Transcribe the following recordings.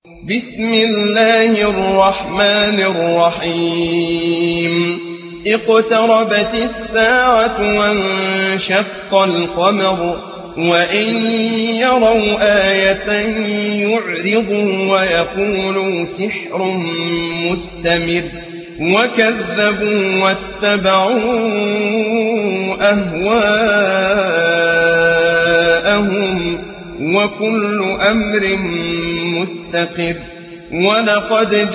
بسم الله الرحمن الرحيم اقتربت الساعة وانشق القمر وإن يروا آية يعرضوا ويقولوا سحر مستمر وكذبوا واتبعوا أهواءهم وكل أمر مستقر ولقد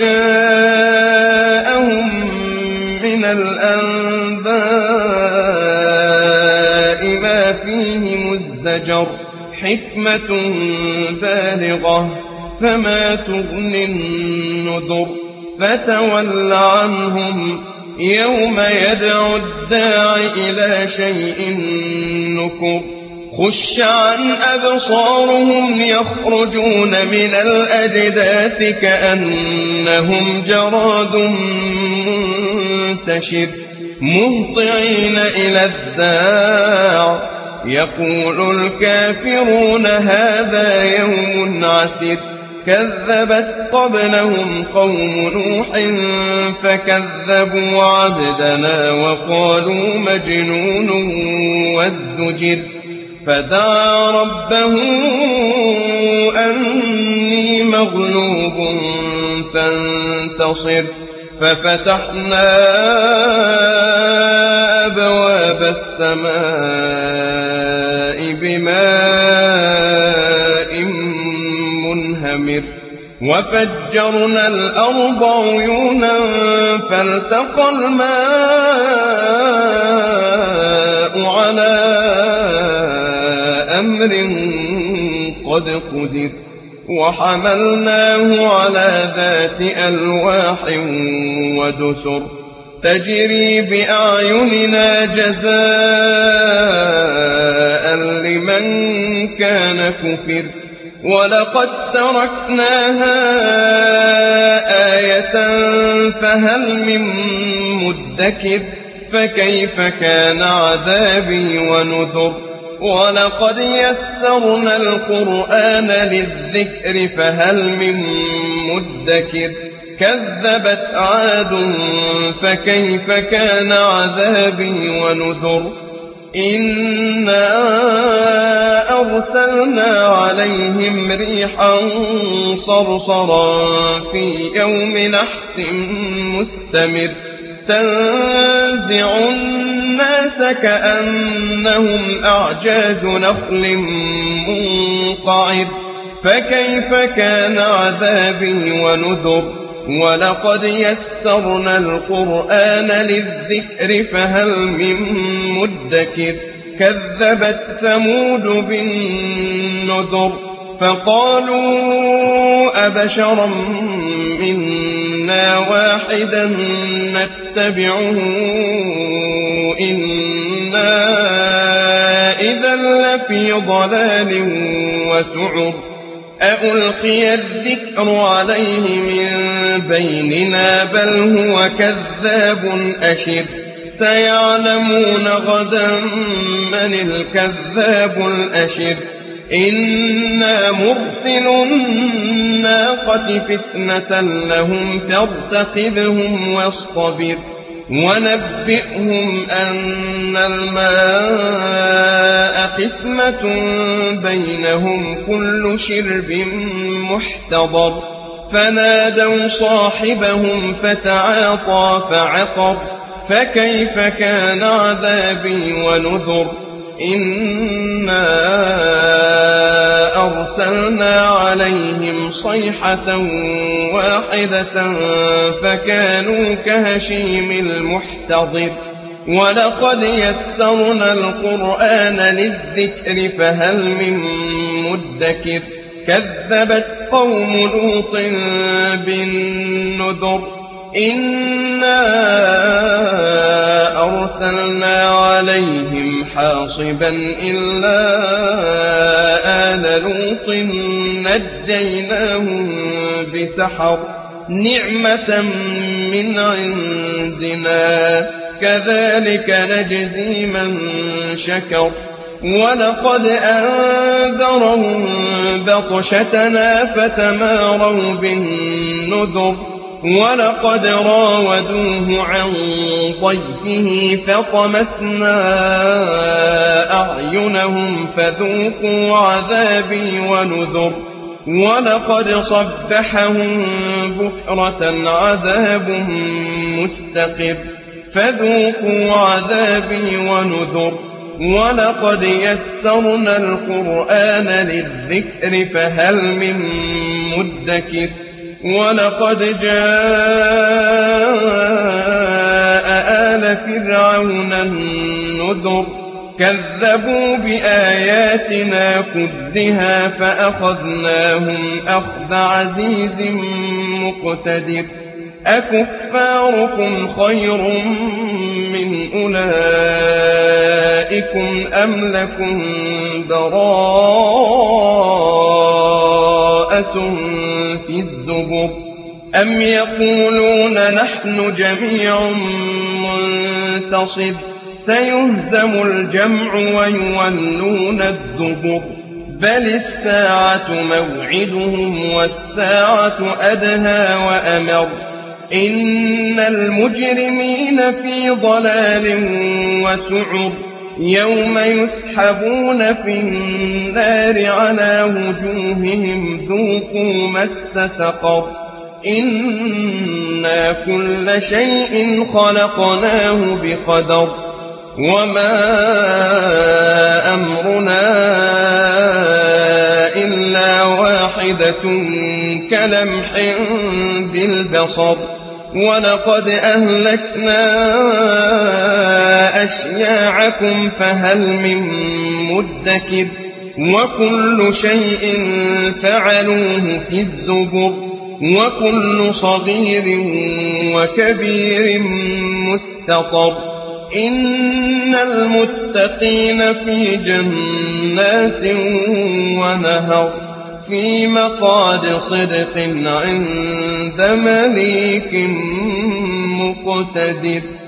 جاءهم من الأنباء ما فيه مزدجر حكمة بالغة فما تغني النذر فتول عنهم يوم يدعو الداع إلى شيء نكر خش عن أبصارهم يخرجون من الأجداث كأنهم جراد منتشر مهطعين إلى الداع يقول الكافرون هذا يوم عسر كذبت قبلهم قوم نوح فكذبوا عبدنا وقالوا مجنون وازدجر فدعا ربه أني مغلوب فانتصر ففتحنا أبواب السماء بماء منهمر وفجرنا الأرض عيونا فالتقى الماء على أمر قد قدر وحملناه على ذات ألواح ودسر تجري بأعيننا جزاء لمن كان كفر ولقد تركناها آية فهل من مدكر فكيف كان عذابي ونذر ولقد يسرنا القرآن للذكر فهل من مدكر كذبت عاد فكيف كان عذابي ونذر إنا أرسلنا عليهم ريحا صرصرا في يوم نحس مستمر تنزع الناس كأنهم أعجاز نخل منقعر فكيف كان عذابي ونذر ولقد يسرنا القرآن للذكر فهل من مدكر كذبت ثمود بالنذر فقالوا أبشرا منا واحدا نتبعه إنا إذا لفي ضلال وسعر أألقي الذكر عليه من بيننا بل هو كذاب أشر سيعلمون غدا من الكذاب الأشر إنا مرسل الناقة فتنة لهم فارتقبهم واصطبر ونبئهم أن الماء قسمة بينهم كل شرب محتضر فنادوا صاحبهم فتعاطى فعقر فكيف كان عذابي ونذر إنا أرسلنا عليهم صيحة واحدة فكانوا كهشيم المحتضر ولقد يسرنا القرآن للذكر فهل من مدكر كذبت قوم لوط بالنذر إنا أرسلنا عليهم حاصبا إلا آل لوط نجيناهم بسحر نعمة من عندنا كذلك نجزي من شكر ولقد أنذرهم بطشتنا فتماروا بالنذر ولقد راودوه عن ضيفه فطمسنا أعينهم فذوقوا عذابي ونذر ولقد صبحهم بكرة عذاب مستقر فذوقوا عذابي ونذر ولقد يسرنا القرآن للذكر فهل من مدكر ولقد جاء آل فرعون النذر كذبوا بآياتنا كلها فأخذناهم أخذ عزيز مقتدر أكفاركم خير من أولئكم أم لكم براءة في الزبر أم يقولون نحن جميع منتصر سيهزم الجمع ويولون الدبر بل الساعة موعدهم والساعة أدهى وأمر إن المجرمين في ضلال وسعر يوم يسحبون في النار على وجوههم ذوقوا مس سقر إنا كل شيء خلقناه بقدر وما أمرنا إلا واحدة كلمح بالبصر ولقد أهلكنا أشياعكم فهل من مدكر وكل شيء فعلوه في الزبر وكل صغير وكبير مستطر إن المتقين في جنات ونهر في مقعد صدق عند مليك مقتدر